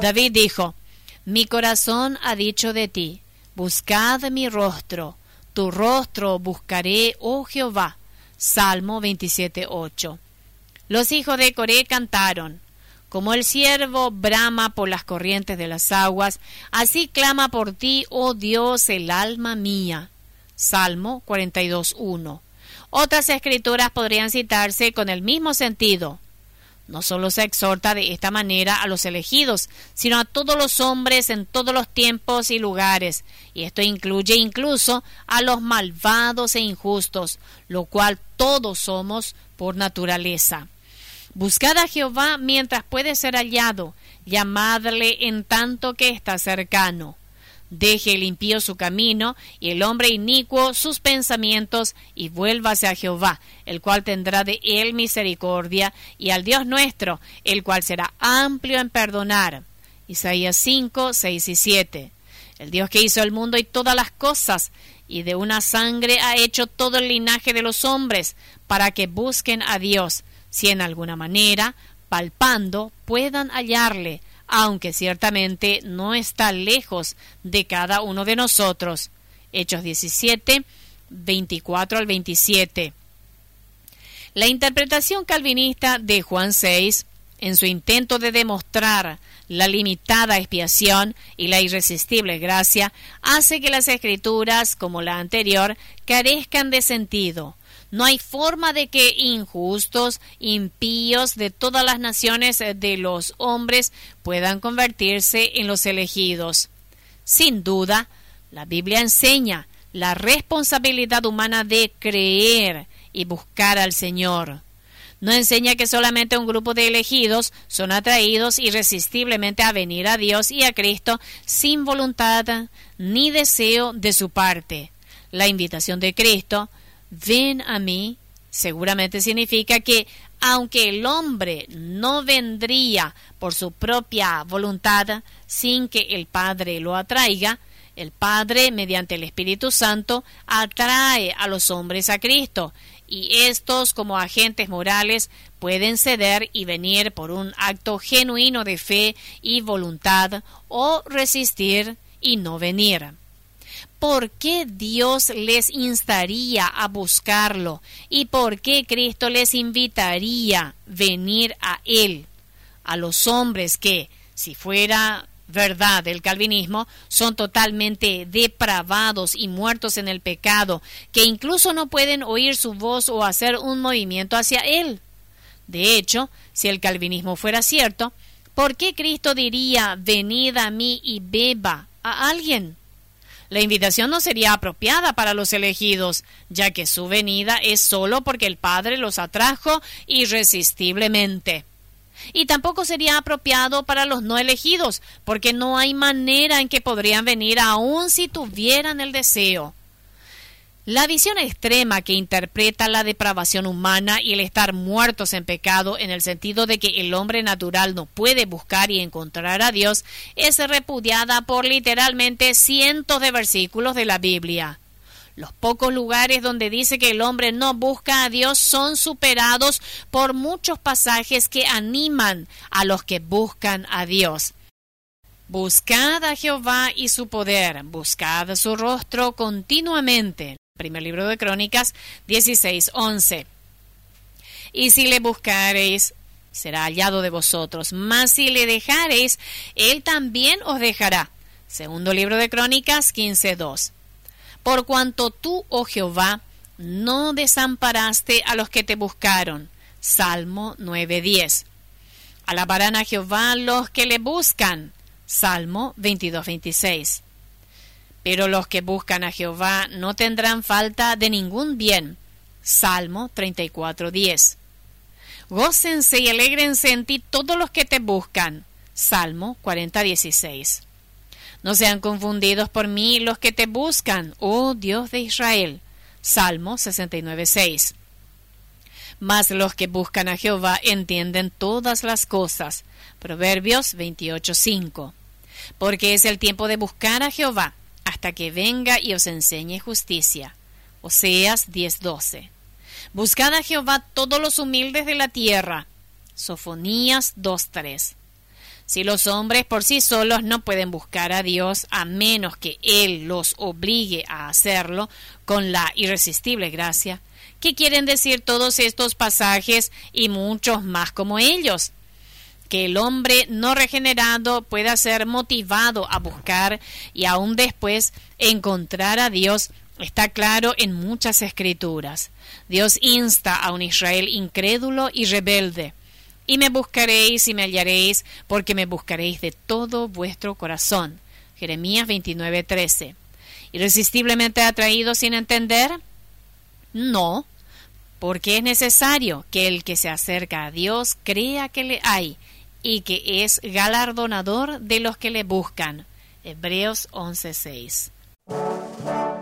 David dijo: mi corazón ha dicho de ti, buscad mi rostro, tu rostro buscaré, oh Jehová. Salmo 27:8. Los hijos de Coré cantaron: como el ciervo brama por las corrientes de las aguas, así clama por ti, oh Dios, el alma mía. Salmo 42:1. Otras escrituras podrían citarse con el mismo sentido. No solo se exhorta de esta manera a los elegidos, sino a todos los hombres en todos los tiempos y lugares, y esto incluye incluso a los malvados e injustos, lo cual todos somos por naturaleza. Buscad a Jehová mientras puede ser hallado, llamadle en tanto que está cercano. Deje el impío su camino y el hombre inicuo sus pensamientos, y vuélvase a Jehová, el cual tendrá de él misericordia, y al Dios nuestro, el cual será amplio en perdonar. Isaías 5, 6 y 7. El Dios que hizo el mundo y todas las cosas, y de una sangre ha hecho todo el linaje de los hombres, para que busquen a Dios, si en alguna manera, palpando, puedan hallarle, aunque ciertamente no está lejos de cada uno de nosotros. Hechos 17, 24 al 27. La interpretación calvinista de Juan 6, en su intento de demostrar la limitada expiación y la irresistible gracia, hace que las escrituras, como la anterior, carezcan de sentido. No hay forma de que injustos, impíos de todas las naciones de los hombres puedan convertirse en los elegidos. Sin duda, la Biblia enseña la responsabilidad humana de creer y buscar al Señor. No enseña que solamente un grupo de elegidos son atraídos irresistiblemente a venir a Dios y a Cristo sin voluntad ni deseo de su parte. La invitación de Cristo, ven a mí, seguramente significa que, aunque el hombre no vendría por su propia voluntad sin que el Padre lo atraiga, el Padre, mediante el Espíritu Santo, atrae a los hombres a Cristo, y estos, como agentes morales, pueden ceder y venir por un acto genuino de fe y voluntad, o resistir y no venir. ¿Por qué Dios les instaría a buscarlo? ¿Y por qué Cristo les invitaría a venir a Él? A los hombres que, si fuera verdad el calvinismo, son totalmente depravados y muertos en el pecado, que incluso no pueden oír su voz o hacer un movimiento hacia Él. De hecho, si el calvinismo fuera cierto, ¿por qué Cristo diría, venid a mí y beba a alguien? La invitación no sería apropiada para los elegidos, ya que su venida es solo porque el Padre los atrajo irresistiblemente. Y tampoco sería apropiado para los no elegidos, porque no hay manera en que podrían venir aun si tuvieran el deseo. La visión extrema que interpreta la depravación humana y el estar muertos en pecado en el sentido de que el hombre natural no puede buscar y encontrar a Dios es repudiada por literalmente cientos de versículos de la Biblia. Los pocos lugares donde dice que el hombre no busca a Dios son superados por muchos pasajes que animan a los que buscan a Dios. Buscad a Jehová y su poder, buscad su rostro continuamente. Primer libro de Crónicas 16:11. Y si le buscareis, será hallado de vosotros, mas si le dejareis, él también os dejará. Segundo libro de Crónicas 15:2. Por cuanto tú, oh Jehová, no desamparaste a los que te buscaron. Salmo 9:10. Alabarán a Jehová los que le buscan. Salmo 22:26. Pero los que buscan a Jehová no tendrán falta de ningún bien. Salmo 34:10. Gócense y alégrense en ti todos los que te buscan. Salmo 40:16. No sean confundidos por mí los que te buscan, oh Dios de Israel. Salmo 69:6. Mas los que buscan a Jehová entienden todas las cosas. Proverbios 28:5. Porque es el tiempo de buscar a Jehová, hasta que venga y os enseñe justicia. Oseas 10:12. Buscad a Jehová todos los humildes de la tierra. Sofonías 2:3. Si los hombres por sí solos no pueden buscar a Dios a menos que Él los obligue a hacerlo con la irresistible gracia, ¿qué quieren decir todos estos pasajes y muchos más como ellos? Que el hombre no regenerado pueda ser motivado a buscar y aún después encontrar a Dios está claro en muchas escrituras. Dios insta a un Israel incrédulo y rebelde. Y me buscaréis y me hallaréis, porque me buscaréis de todo vuestro corazón. Jeremías 29:13. ¿Irresistiblemente atraído sin entender? No, porque es necesario que el que se acerca a Dios crea que le hay y que es galardonador de los que le buscan. Hebreos 11:6.